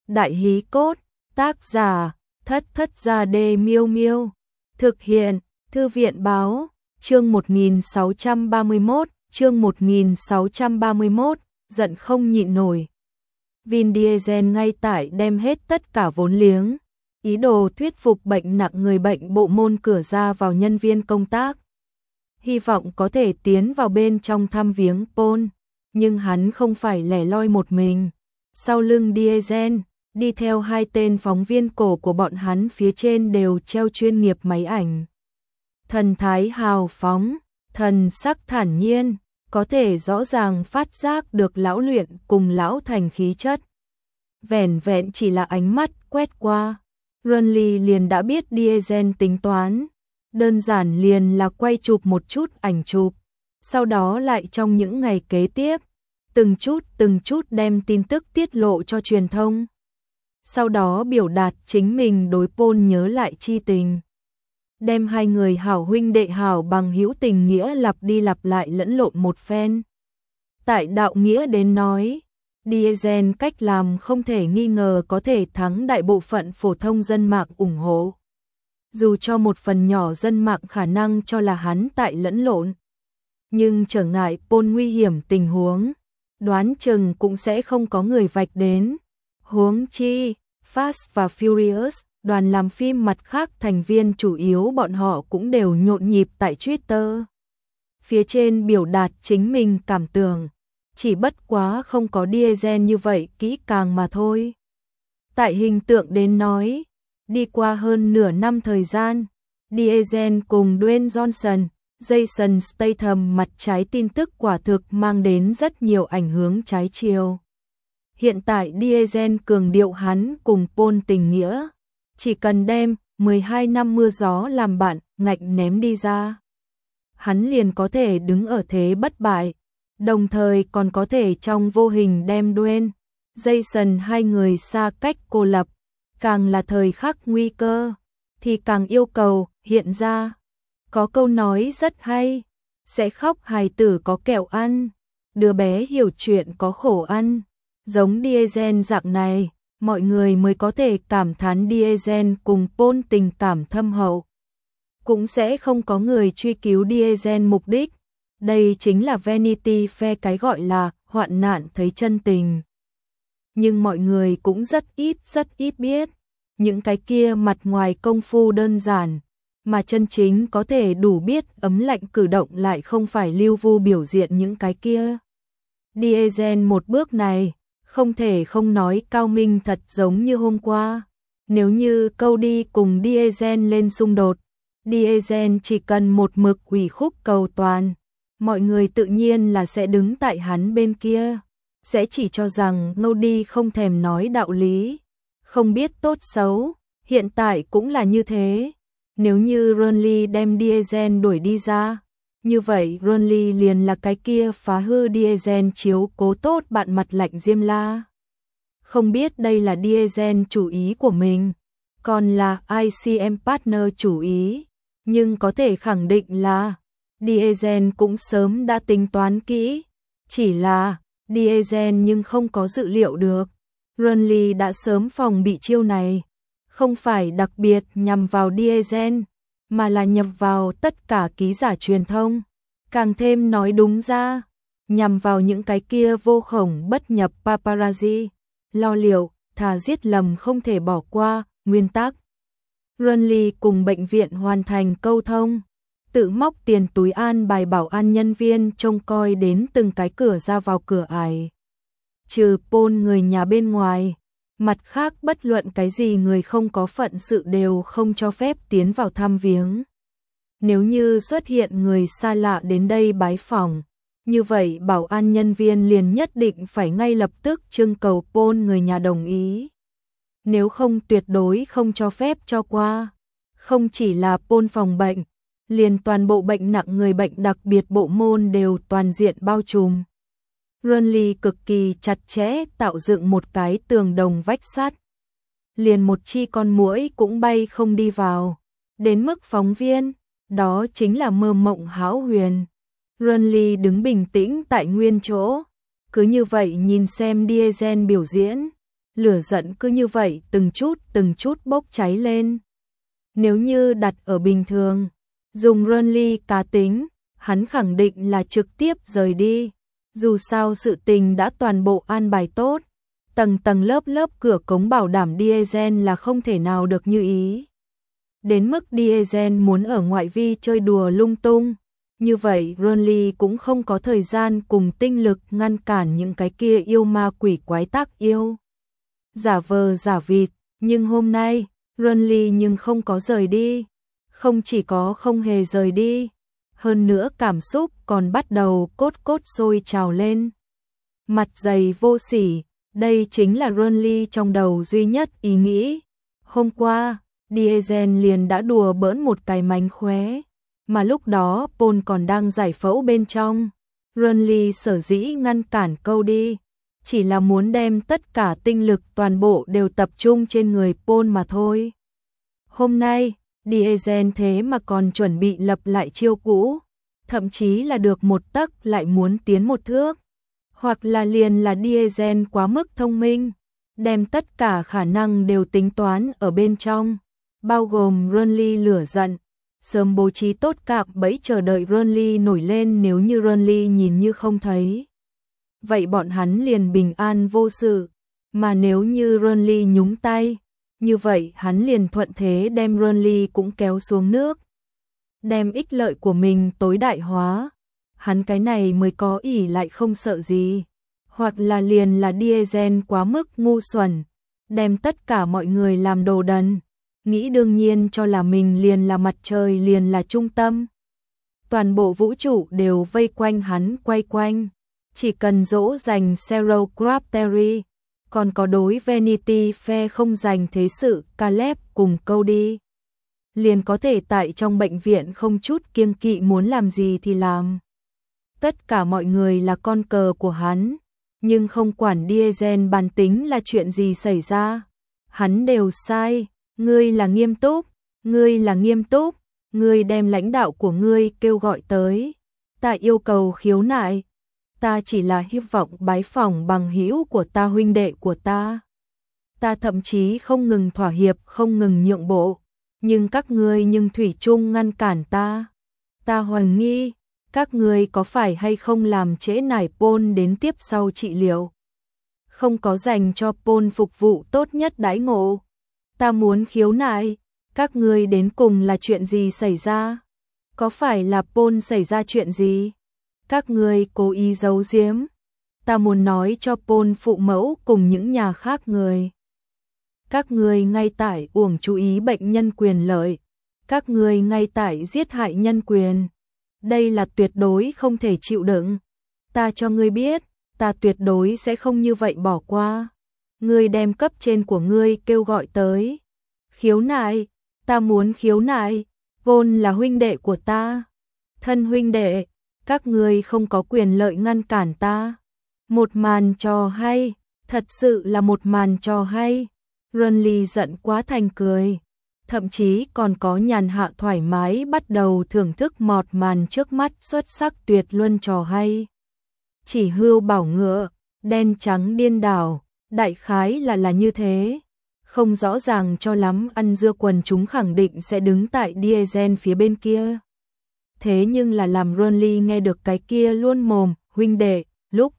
Đại hí cốt, tác giả, Thất Thất Gia Đê Miêu Miêu. Thực hiện, Thư viện báo, chương 1631, giận không nhịn nổi. Vin Diesel ngay tại đem hết tất cả vốn liếng, ý đồ thuyết phục bệnh nặng người bệnh bộ môn cửa ra vào nhân viên công tác. Hy vọng có thể tiến vào bên trong thăm viếng Paul, nhưng hắn không phải lẻ loi một mình. Sau lưng Diesel, đi theo hai tên phóng viên cổ của bọn hắn, phía trên đều treo chuyên nghiệp máy ảnh. Thần thái hào phóng, thần sắc thản nhiên, có thể rõ ràng phát giác được lão luyện cùng lão thành khí chất. Vẻn vẹn chỉ là ánh mắt quét qua, Runley liền đã biết Diesel tính toán. Đơn giản liền là quay chụp một chút ảnh chụp, sau đó lại trong những ngày kế tiếp, từng chút đem tin tức tiết lộ cho truyền thông. Sau đó biểu đạt chính mình đối Paul nhớ lại chi tình. Đem hai người hảo huynh đệ hảo bằng hữu tình nghĩa lặp đi lặp lại lẫn lộn một phen. Tại đạo nghĩa đến nói, Diesel cách làm không thể nghi ngờ có thể thắng đại bộ phận phổ thông dân mạng ủng hộ. Dù cho một phần nhỏ dân mạng khả năng cho là hắn tại lẫn lộn, nhưng trở ngại Paul nguy hiểm tình huống, đoán chừng cũng sẽ không có người vạch đến. Huống chi, Fast và Furious, đoàn làm phim mặt khác thành viên chủ yếu bọn họ cũng đều nhộn nhịp tại Twitter. Phía trên biểu đạt chính mình cảm tưởng, chỉ bất quá không có Diesel như vậy kỹ càng mà thôi. Tại hình tượng đến nói, đi qua hơn nửa năm thời gian, Diesel cùng Dwayne Johnson, Jason Statham mặt trái tin tức quả thực mang đến rất nhiều ảnh hưởng trái chiều. Hiện tại Diesel cường điệu hắn cùng Paul tình nghĩa, chỉ cần đem 12 năm mưa gió làm bạn ngạch ném đi ra, hắn liền có thể đứng ở thế bất bại, đồng thời còn có thể trong vô hình đem Dwayne, Jason hai người xa cách cô lập. Càng là thời khắc nguy cơ, thì càng yêu cầu hiện ra. Có câu nói rất hay, sẽ khóc hài tử có kẹo ăn, đứa bé hiểu chuyện có khổ ăn. Giống Diesel dạng này, mọi người mới có thể cảm thán Diesel cùng Paul tình cảm thâm hậu. Cũng sẽ không có người truy cứu Diesel mục đích. Đây chính là Vanity Fair, cái gọi là hoạn nạn thấy chân tình. Nhưng mọi người cũng rất ít biết, những cái kia mặt ngoài công phu đơn giản, mà chân chính có thể đủ biết ấm lạnh cử động lại không phải lưu vu biểu diện những cái kia. Diesel một bước này, không thể không nói cao minh thật giống như hôm qua. Nếu như Cody cùng Diesel lên xung đột, Diesel chỉ cần một mực ủy khúc cầu toàn, mọi người tự nhiên là sẽ đứng tại hắn bên kia. Sẽ chỉ cho rằng Cody không thèm nói đạo lý, không biết tốt xấu, hiện tại cũng là như thế. Nếu như Runley đem Diesel đuổi đi ra, như vậy Runley liền là cái kia phá hư Diesel chiếu cố tốt bạn mặt lạnh Diêm La. Không biết đây là Diesel chủ ý của mình, còn là ICM partner chủ ý, nhưng có thể khẳng định là Diesel cũng sớm đã tính toán kỹ, chỉ là Diesel nhưng không có dự liệu được. Runley đã sớm phòng bị chiêu này, không phải đặc biệt nhằm vào Diesel, mà là nhằm vào tất cả ký giả truyền thông. Càng thêm nói đúng ra, nhằm vào những cái kia vô khổng bất nhập paparazzi, lo liệu, thà giết lầm không thể bỏ qua, nguyên tắc. Runley cùng bệnh viện hoàn thành câu thông, tự móc tiền túi an bài bảo an nhân viên trông coi đến từng cái cửa ra vào cửa ải. Trừ Paul người nhà bên ngoài, mặt khác bất luận cái gì người không có phận sự đều không cho phép tiến vào thăm viếng. Nếu như xuất hiện người xa lạ đến đây bái phỏng, như vậy bảo an nhân viên liền nhất định phải ngay lập tức trưng cầu Paul người nhà đồng ý. Nếu không tuyệt đối không cho phép cho qua. Không chỉ là Paul phòng bệnh, liền toàn bộ bệnh nặng người bệnh đặc biệt bộ môn đều toàn diện bao trùm. Runley cực kỳ chặt chẽ tạo dựng một cái tường đồng vách sắt. Liền một chi con muỗi cũng bay không đi vào. Đến mức phóng viên, đó chính là mơ mộng hão huyền. Runley đứng bình tĩnh tại nguyên chỗ, cứ như vậy nhìn xem Diesel biểu diễn. lửa giận cứ như vậy từng chút bốc cháy lên. Nếu như đặt ở bình thường, dùng Renly cá tính, hắn khẳng định là trực tiếp rời đi. Dù sao sự tình đã toàn bộ an bài tốt, tầng tầng lớp lớp cửa cống bảo đảm Diesel là không thể nào được như ý. Đến mức Diesel muốn ở ngoại vi chơi đùa lung tung, như vậy Renly cũng không có thời gian cùng tinh lực ngăn cản những cái kia yêu ma quỷ quái tác yêu. Giả vờ giả vịt, nhưng hôm nay, Renly nhưng không có rời đi, không chỉ có không hề rời đi, hơn nữa cảm xúc còn bắt đầu cốt sôi trào lên. Mặt dày vô sỉ, đây chính là Renly trong đầu duy nhất ý nghĩ. Hôm qua, Diesel liền đã đùa bỡn một cái mánh khóe, mà lúc đó Paul còn đang giải phẫu bên trong. Renly sở dĩ ngăn cản câu đi, chỉ là muốn đem tất cả tinh lực toàn bộ đều tập trung trên người Paul mà thôi. Hôm nay, Diesel thế mà còn chuẩn bị lập lại chiêu cũ, thậm chí là được một tấc lại muốn tiến một thước. Hoặc là liền là Diesel quá mức thông minh, đem tất cả khả năng đều tính toán ở bên trong, bao gồm Renly lửa giận, sớm bố trí tốt cạm bẫy chờ đợi Renly nổi lên. Nếu như Renly nhìn như không thấy, vậy bọn hắn liền bình an vô sự, mà nếu như Renly nhúng tay, như vậy hắn liền thuận thế đem Renly cũng kéo xuống nước, đem ích lợi của mình tối đại hóa. Hắn cái này mới có ỷ lại không sợ gì. Hoặc là liền là Diesel quá mức ngu xuẩn, đem tất cả mọi người làm đồ đần, nghĩ đương nhiên cho là mình liền là mặt trời, liền là trung tâm. Toàn bộ vũ trụ đều vây quanh hắn quay quanh, chỉ cần dỗ dành Zero Gravity, còn có đối Vanity Fair không dành thế sự Caleb cùng Cody, liền có thể tại trong bệnh viện không chút kiêng kỵ muốn làm gì thì làm. Tất cả mọi người là con cờ của hắn, nhưng không quản Diesel bản tính là chuyện gì xảy ra, hắn đều sai. Ngươi là nghiêm túc, ngươi là nghiêm túc, ngươi đem lãnh đạo của ngươi kêu gọi tới, ta yêu cầu khiếu nại, ta chỉ là hy vọng bái phỏng bằng hữu của ta, huynh đệ của ta. Ta thậm chí không ngừng thỏa hiệp, không ngừng nhượng bộ, nhưng các ngươi nhưng thủy chung ngăn cản ta. Ta hoài nghi, các ngươi có phải hay không làm trễ nải Paul đến tiếp sau trị liệu, không có dành cho Paul phục vụ tốt nhất đãi ngộ. Ta muốn khiếu nại, các ngươi đến cùng là chuyện gì xảy ra? Có phải là Paul xảy ra chuyện gì? Các ngươi cố ý giấu giếm. Ta muốn nói cho Paul phụ mẫu cùng những nhà khác người. Các ngươi ngay tại uổng chú ý bệnh nhân quyền lợi. Các ngươi ngay tại giết hại nhân quyền. Đây là tuyệt đối không thể chịu đựng. Ta cho ngươi biết, ta tuyệt đối sẽ không như vậy bỏ qua. Ngươi đem cấp trên của ngươi kêu gọi tới. Khiếu nại, ta muốn khiếu nại, Paul là huynh đệ của ta. Thân huynh đệ, các ngươi không có quyền lợi ngăn cản ta. Một màn trò hay, thật sự là một màn trò hay. Renly giận quá thành cười, thậm chí còn có nhàn hạ thoải mái bắt đầu thưởng thức một màn trước mắt xuất sắc tuyệt luân trò hay. Chỉ hươu bảo ngựa, đen trắng điên đảo, đại khái là như thế. Không rõ ràng cho lắm, ăn dưa quần chúng khẳng định sẽ đứng tại Diesel phía bên kia. Thế nhưng là làm Renly nghe được cái kia luôn mồm, huynh đệ, lúc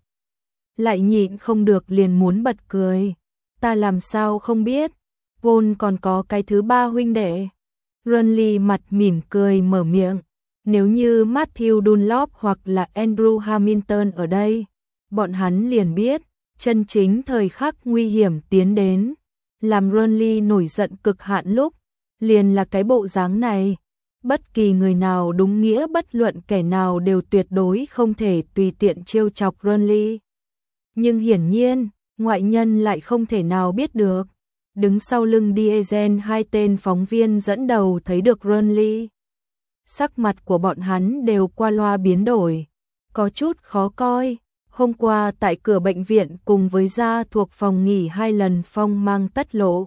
lại nhịn không được liền muốn bật cười. Ta làm sao không biết, Paul còn có cái thứ ba huynh đệ. Renly mặt mỉm cười mở miệng, nếu như Matthew Dunlop hoặc là Andrew Hamilton ở đây, bọn hắn liền biết, chân chính thời khắc nguy hiểm tiến đến. Làm Renly nổi giận cực hạn lúc, liền là cái bộ dáng này. Bất kỳ người nào đúng nghĩa, bất luận kẻ nào đều tuyệt đối không thể tùy tiện trêu chọc Renly. Nhưng hiển nhiên, ngoại nhân lại không thể nào biết được. Đứng sau lưng Diesel hai tên phóng viên dẫn đầu thấy được Renly. Sắc mặt của bọn hắn đều qua loa biến đổi, có chút khó coi. Hôm qua tại cửa bệnh viện cùng với gia thuộc phòng nghỉ hai lần phong mang tất lộ.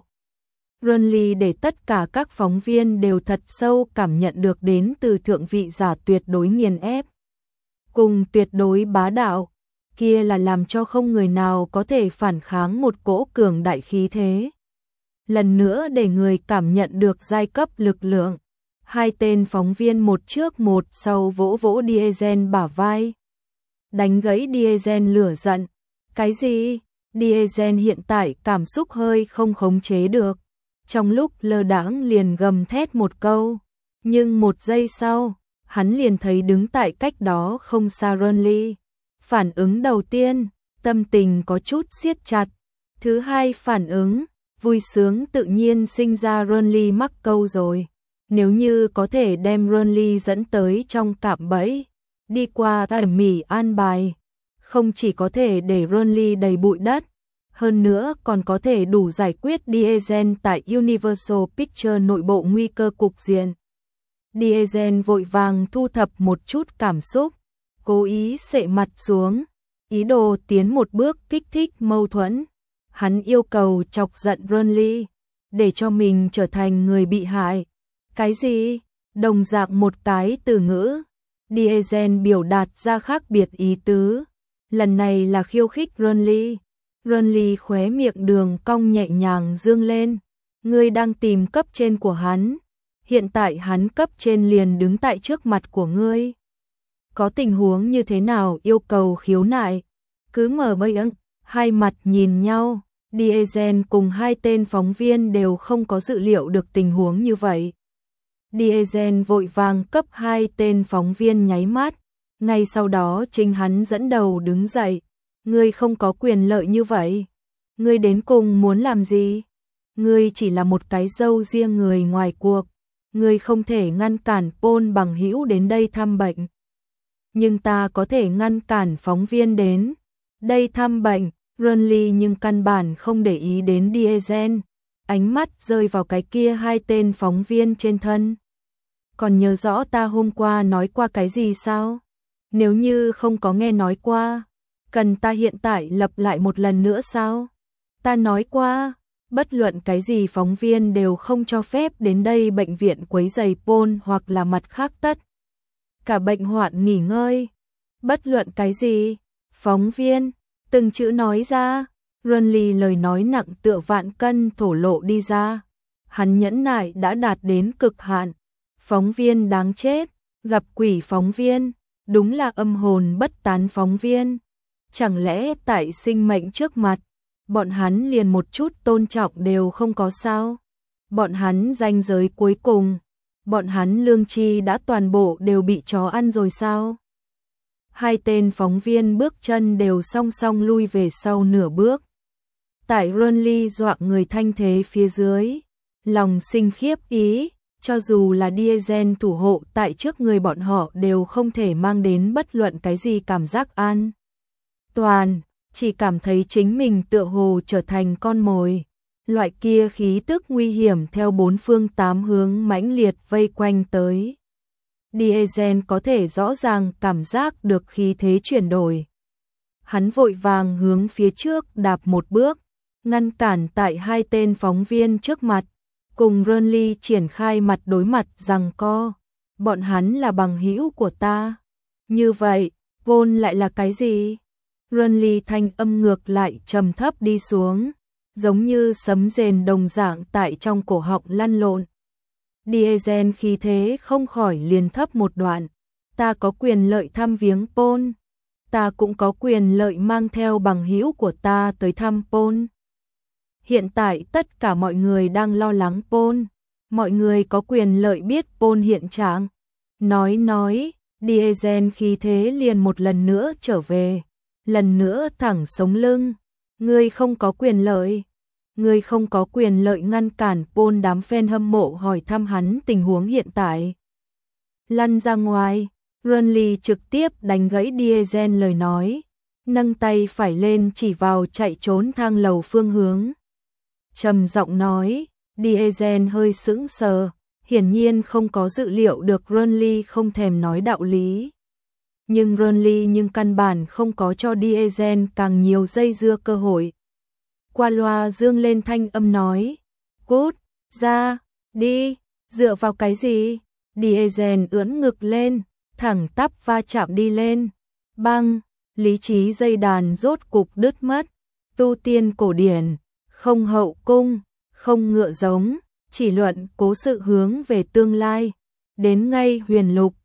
Renly để tất cả các phóng viên đều thật sâu cảm nhận được đến từ thượng vị giả tuyệt đối nghiền ép, cùng tuyệt đối bá đạo. kia là làm cho không người nào có thể phản kháng một cỗ cường đại khí thế. Lần nữa để người cảm nhận được giai cấp lực lượng. Hai tên phóng viên một trước một sau vỗ vỗ Diesel bả vai. Đánh gãy Diesel lửa giận. Cái gì? Diesel hiện tại cảm xúc hơi không khống chế được. Trong lúc lơ đãng liền gầm thét một câu. Nhưng một giây sau, hắn liền thấy đứng tại cách đó không xa Ronly. Phản ứng đầu tiên, tâm tình có chút siết chặt. Thứ hai phản ứng, vui sướng tự nhiên sinh ra Ronly mắc câu rồi. Nếu như có thể đem Ronly dẫn tới trong cạm bẫy, đi qua tỉ mỉ an bài, không chỉ có thể để Ronly đầy bụi đất, hơn nữa còn có thể đủ giải quyết Diesel tại Universal Pictures nội bộ nguy cơ cục diện. Diesel vội vàng thu thập một chút cảm xúc, cố ý xệ mặt xuống, ý đồ tiến một bước kích thích mâu thuẫn. Hắn yêu cầu chọc giận Ronly, để cho mình trở thành người bị hại. Cái gì? Đồng dạng một cái từ ngữ. Diesel biểu đạt ra khác biệt ý tứ. Lần này là khiêu khích Ronly. Ronly khóe miệng đường cong nhẹ nhàng dương lên. Ngươi đang tìm cấp trên của hắn. Hiện tại hắn cấp trên liền đứng tại trước mặt của ngươi. Có tình huống như thế nào yêu cầu khiếu nại? Cứ mở bây ưng, hai mặt nhìn nhau. Diesel cùng hai tên phóng viên đều không có dự liệu được tình huống như vậy. Diesel vội vàng cấp hai tên phóng viên nháy mắt. Ngay sau đó chính hắn dẫn đầu đứng dậy. Ngươi không có quyền lợi như vậy. Ngươi đến cùng muốn làm gì? Ngươi chỉ là một cái râu riêng người ngoài cuộc. Ngươi không thể ngăn cản Paul bằng hữu đến đây thăm bệnh. Nhưng ta có thể ngăn cản phóng viên đến đây thăm bệnh. Ronly nhưng căn bản không để ý đến Diesel. Ánh mắt rơi vào cái kia hai tên phóng viên trên thân. Còn nhớ rõ ta hôm qua nói qua cái gì sao? Nếu như không có nghe nói qua, cần ta hiện tại lặp lại một lần nữa sao? Ta nói qua, bất luận cái gì phóng viên đều không cho phép đến đây bệnh viện quấy rầy Paul hoặc là mặt khác tất. Cả bệnh hoạn nghỉ ngơi. Bất luận cái gì, phóng viên, từng chữ nói ra, Ronly lời nói nặng tựa vạn cân thổ lộ đi ra. Hắn nhẫn nại đã đạt đến cực hạn. Phóng viên đáng chết, gặp quỷ phóng viên, đúng là âm hồn bất tán phóng viên. Chẳng lẽ tại sinh mệnh trước mặt, bọn hắn liền một chút tôn trọng đều không có sao? Bọn hắn ranh giới cuối cùng, bọn hắn lương tri đã toàn bộ đều bị chó ăn rồi sao? Hai tên phóng viên bước chân đều song song lui về sau nửa bước. Tại Ronly dọa người thanh thế phía dưới, lòng sinh khiếp ý, cho dù là Diesel thủ hộ tại trước người bọn họ đều không thể mang đến bất luận cái gì cảm giác an toàn, chỉ cảm thấy chính mình tựa hồ trở thành con mồi. Loại kia khí tức nguy hiểm theo bốn phương tám hướng mãnh liệt vây quanh tới. Diesel có thể rõ ràng cảm giác được khí thế chuyển đổi. Hắn vội vàng hướng phía trước đạp một bước, ngăn cản tại hai tên phóng viên trước mặt, cùng Ronly triển khai mặt đối mặt giằng co. Bọn hắn là bằng hữu của ta. Như vậy, Paul lại là cái gì? Ronly thanh âm ngược lại trầm thấp đi xuống, giống như sấm rền đồng dạng tại trong cổ họng lăn lộn. Diesel khí thế không khỏi liền thấp một đoạn. Ta có quyền lợi thăm viếng Paul. Ta cũng có quyền lợi mang theo bằng hữu của ta tới thăm Paul. Hiện tại tất cả mọi người đang lo lắng Paul. Mọi người có quyền lợi biết Paul hiện trạng. Nói, Diesel khí thế liền một lần nữa trở về. Lần nữa thẳng sống lưng. Ngươi không có quyền lợi. Ngươi không có quyền lợi ngăn cản Paul. Đám fan hâm mộ hỏi thăm hắn tình huống hiện tại. Lăn ra ngoài, Ronly trực tiếp đánh gãy Diesel lời nói, nâng tay phải lên chỉ vào chạy trốn thang lầu phương hướng. Trầm giọng nói, Diesel hơi sững sờ, hiển nhiên không có dự liệu được Ronly không thèm nói đạo lý. Nhưng Ronly căn bản không có cho Diesel càng nhiều dây dưa cơ hội. Qua loa dương lên thanh âm nói, cút, ra, đi, dựa vào cái gì? Diesel ưỡn ngực lên, thẳng tắp va chạm đi lên. Bang, lý trí dây đàn rốt cục đứt mất. Tu tiên cổ điển, không hậu cung, không ngựa giống, chỉ luận cố sự hướng về tương lai. Đến ngay huyền lục,